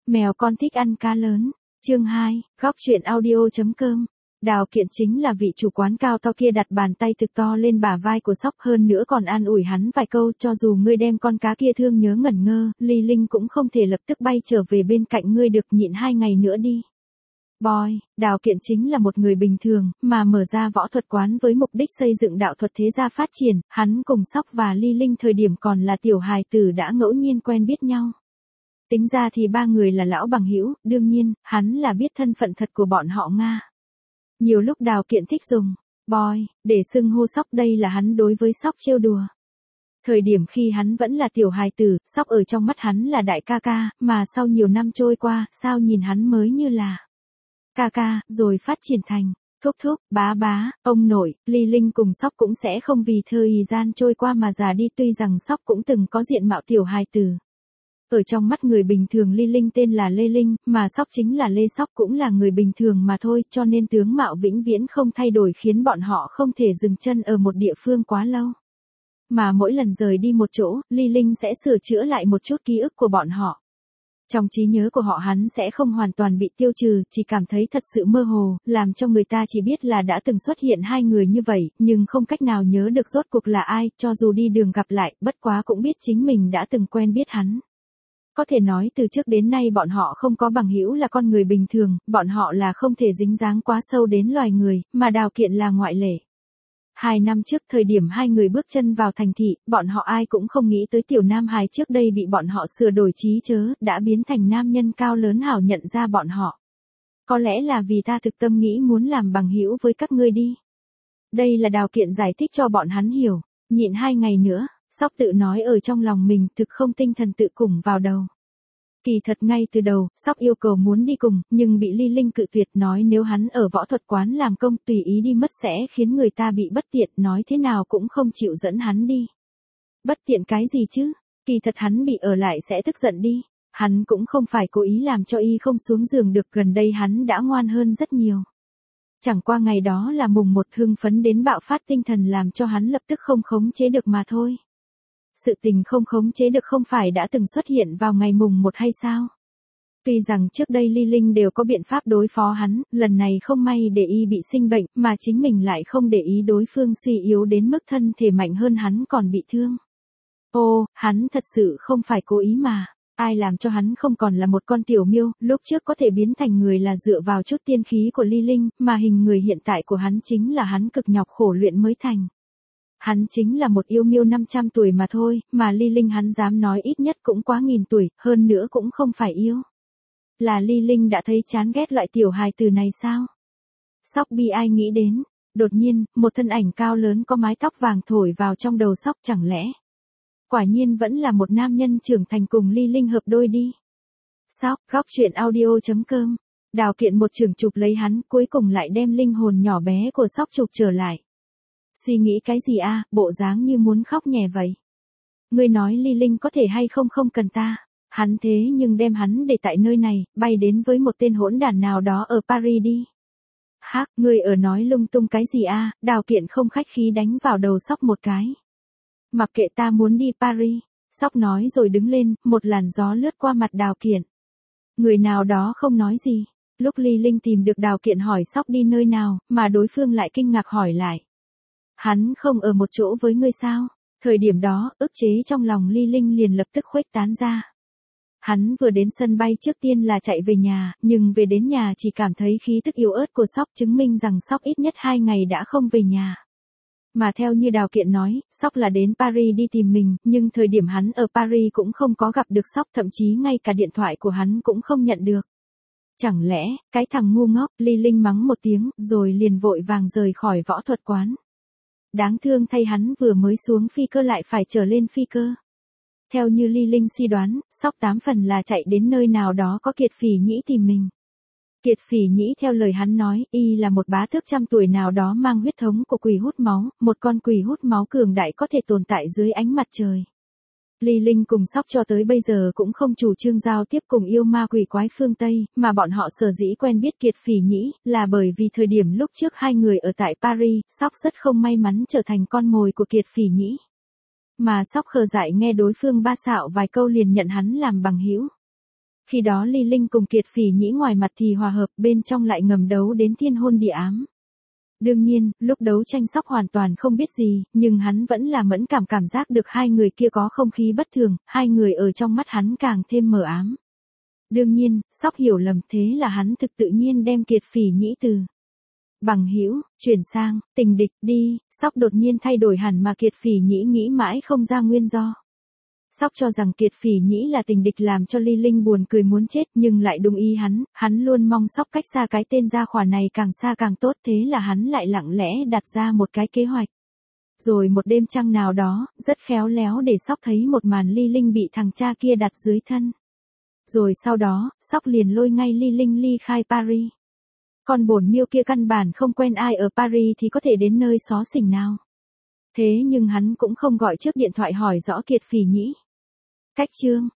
Mèo con thích ăn cá lớn. Chương 2, góc chuyện audio.com. Đào Kiện chính là vị chủ quán cao to kia đặt bàn tay thực to lên bả vai của Sóc, hơn nữa còn an ủi hắn vài câu, cho dù ngươi đem con cá kia thương nhớ ngẩn ngơ, Ly Linh cũng không thể lập tức bay trở về bên cạnh ngươi được, nhịn 2 ngày nữa đi. Boy, Đào Kiện chính là một người bình thường, mà mở ra võ thuật quán với mục đích xây dựng đạo thuật thế gia phát triển, hắn cùng Sóc và Ly Linh thời điểm còn là tiểu hài tử đã ngẫu nhiên quen biết nhau. Tính ra thì ba người là lão bằng hữu, đương nhiên, hắn là biết thân phận thật của bọn họ Nga. Nhiều lúc Đào Kiện thích dùng boy để xưng hô Sóc, đây là hắn đối với Sóc trêu đùa. Thời điểm khi hắn vẫn là tiểu hài tử, Sóc ở trong mắt hắn là đại ca ca, mà sau nhiều năm trôi qua, sao nhìn hắn mới như là ca ca, rồi phát triển thành thúc thúc, bá bá, ông nội. Ly Linh cùng Sóc cũng sẽ không vì thời gian trôi qua mà già đi, tuy rằng Sóc cũng từng có diện mạo tiểu hài tử. Ở trong mắt người bình thường Ly Linh tên là Lê Linh, mà Sóc chính là Lê Sóc, cũng là người bình thường mà thôi, cho nên tướng mạo vĩnh viễn không thay đổi khiến bọn họ không thể dừng chân ở một địa phương quá lâu. Mà mỗi lần rời đi một chỗ, Ly Linh sẽ sửa chữa lại một chút ký ức của bọn họ. Trong trí nhớ của họ hắn sẽ không hoàn toàn bị tiêu trừ, chỉ cảm thấy thật sự mơ hồ, làm cho người ta chỉ biết là đã từng xuất hiện hai người như vậy, nhưng không cách nào nhớ được rốt cuộc là ai, cho dù đi đường gặp lại, bất quá cũng biết chính mình đã từng quen biết hắn. Có thể nói từ trước đến nay bọn họ không có bằng hữu là con người bình thường, bọn họ là không thể dính dáng quá sâu đến loài người, mà Đào Kiện là ngoại lệ. 2 năm trước thời điểm hai người bước chân vào thành thị, bọn họ ai cũng không nghĩ tới tiểu nam hài trước đây bị bọn họ sửa đổi trí chớ, đã biến thành nam nhân cao lớn hảo nhận ra bọn họ. Có lẽ là vì ta thực tâm nghĩ muốn làm bằng hữu với các ngươi đi. Đây là Đào Kiện giải thích cho bọn hắn hiểu, nhịn 2 ngày nữa. Sóc tự nói ở trong lòng mình, thực không tinh thần tự cùng vào đầu. Kỳ thật ngay từ đầu, Sóc yêu cầu muốn đi cùng, nhưng bị Ly Linh cự tuyệt, nói nếu hắn ở võ thuật quán làm công tùy ý đi mất sẽ khiến người ta bị bất tiện, nói thế nào cũng không chịu dẫn hắn đi. Bất tiện cái gì chứ, kỳ thật hắn bị ở lại sẽ tức giận đi. Hắn cũng không phải cố ý làm cho y không xuống giường được, gần đây hắn đã ngoan hơn rất nhiều. Chẳng qua ngày đó là mùng 1 hưng phấn đến bạo phát tinh thần làm cho hắn lập tức không khống chế được mà thôi. Sự tình không khống chế được không phải đã từng xuất hiện vào ngày mùng 1 hay sao? Tuy rằng trước đây Ly Linh đều có biện pháp đối phó hắn, lần này không may để y bị sinh bệnh, mà chính mình lại không để ý đối phương suy yếu đến mức thân thể mạnh hơn hắn còn bị thương. Ô, hắn thật sự không phải cố ý mà. Ai làm cho hắn không còn là một con tiểu miêu, lúc trước có thể biến thành người là dựa vào chút tiên khí của Ly Linh, mà hình người hiện tại của hắn chính là hắn cực nhọc khổ luyện mới thành. Hắn chính là một yêu miêu 500 tuổi mà thôi, mà Ly Linh hắn dám nói ít nhất cũng quá 1000 tuổi, hơn nữa cũng không phải yêu. Là Ly Linh đã thấy chán ghét loại tiểu hài từ này sao? Sóc bi ai nghĩ đến, đột nhiên, một thân ảnh cao lớn có mái tóc vàng thổi vào trong đầu Sóc, chẳng lẽ quả nhiên vẫn là một nam nhân trưởng thành cùng Ly Linh hợp đôi đi. Sóc, góc chuyện audio.com. Đào Kiện một trường chụp lấy hắn, cuối cùng lại đem linh hồn nhỏ bé của Sóc chụp trở lại. Suy nghĩ cái gì a, bộ dáng như muốn khóc nhè vậy. Ngươi nói Ly Linh có thể hay không không cần ta, hắn thế nhưng đem hắn để tại nơi này, bay đến với một tên hỗn đản nào đó ở Paris đi. Hắc, ngươi ở nói lung tung cái gì a? Đào Kiện không khách khí đánh vào đầu Sóc một cái. Mặc kệ, ta muốn đi Paris. Sóc nói rồi đứng lên, một làn gió lướt qua mặt Đào Kiện. Người nào đó không nói gì. Lúc Ly Linh tìm được Đào Kiện hỏi Sóc đi nơi nào, mà đối phương lại kinh ngạc hỏi lại. Hắn không ở một chỗ với ngươi sao? Thời điểm đó, ức chế trong lòng Ly Linh liền lập tức khuếch tán ra. Hắn vừa đến sân bay trước tiên là chạy về nhà, nhưng về đến nhà chỉ cảm thấy khí tức yếu ớt của Sóc, chứng minh rằng Sóc ít nhất 2 ngày đã không về nhà. Mà theo như Đào Kiện nói, Sóc là đến Paris đi tìm mình, nhưng thời điểm hắn ở Paris cũng không có gặp được Sóc, thậm chí ngay cả điện thoại của hắn cũng không nhận được. Chẳng lẽ, cái thằng ngu ngốc, Ly Linh mắng một tiếng, rồi liền vội vàng rời khỏi võ thuật quán. Đáng thương thay hắn vừa mới xuống phi cơ lại phải trở lên phi cơ. Theo như Ly Linh suy đoán, Sóc 8 phần là chạy đến nơi nào đó có Kiệt Phỉ Nhĩ tìm mình. Kiệt Phỉ Nhĩ theo lời hắn nói, y là một bá tước 100 tuổi nào đó mang huyết thống của quỷ hút máu, một con quỷ hút máu cường đại có thể tồn tại dưới ánh mặt trời. Ly Linh cùng Sóc cho tới bây giờ cũng không chủ trương giao tiếp cùng yêu ma quỷ quái phương Tây, mà bọn họ sở dĩ quen biết Kiệt Phỉ Nhĩ, là bởi vì thời điểm lúc trước hai người ở tại Paris, Sóc rất không may mắn trở thành con mồi của Kiệt Phỉ Nhĩ. Mà Sóc khờ dại nghe đối phương ba xạo vài câu liền nhận hắn làm bằng hữu. Khi đó Ly Linh cùng Kiệt Phỉ Nhĩ ngoài mặt thì hòa hợp, bên trong lại ngầm đấu đến thiên hôn địa ám. Đương nhiên, lúc đấu tranh Sóc hoàn toàn không biết gì, nhưng hắn vẫn là mẫn cảm giác được hai người kia có không khí bất thường, hai người ở trong mắt hắn càng thêm mờ ám. Đương nhiên, Sóc hiểu lầm, thế là hắn thực tự nhiên đem Kiệt Phỉ Nhĩ từ bằng hữu chuyển sang tình địch đi. Sóc đột nhiên thay đổi hẳn mà Kiệt Phỉ Nhĩ nghĩ mãi không ra nguyên do. Sóc cho rằng Kiệt Phỉ Nhĩ là tình địch làm cho Ly Linh buồn cười muốn chết, nhưng lại đúng ý hắn luôn mong Sóc cách xa cái tên gia khỏa này càng xa càng tốt, thế là hắn lại lặng lẽ đặt ra một cái kế hoạch. Rồi một đêm trăng nào đó, rất khéo léo để Sóc thấy một màn Ly Linh bị thằng cha kia đặt dưới thân. Rồi sau đó, Sóc liền lôi ngay Ly Linh ly khai Paris. Con bổn miêu kia căn bản không quen ai ở Paris thì có thể đến nơi xó xỉnh nào. Thế nhưng hắn cũng không gọi trước điện thoại hỏi rõ Kiệt Phỉ Nhĩ. Cách chương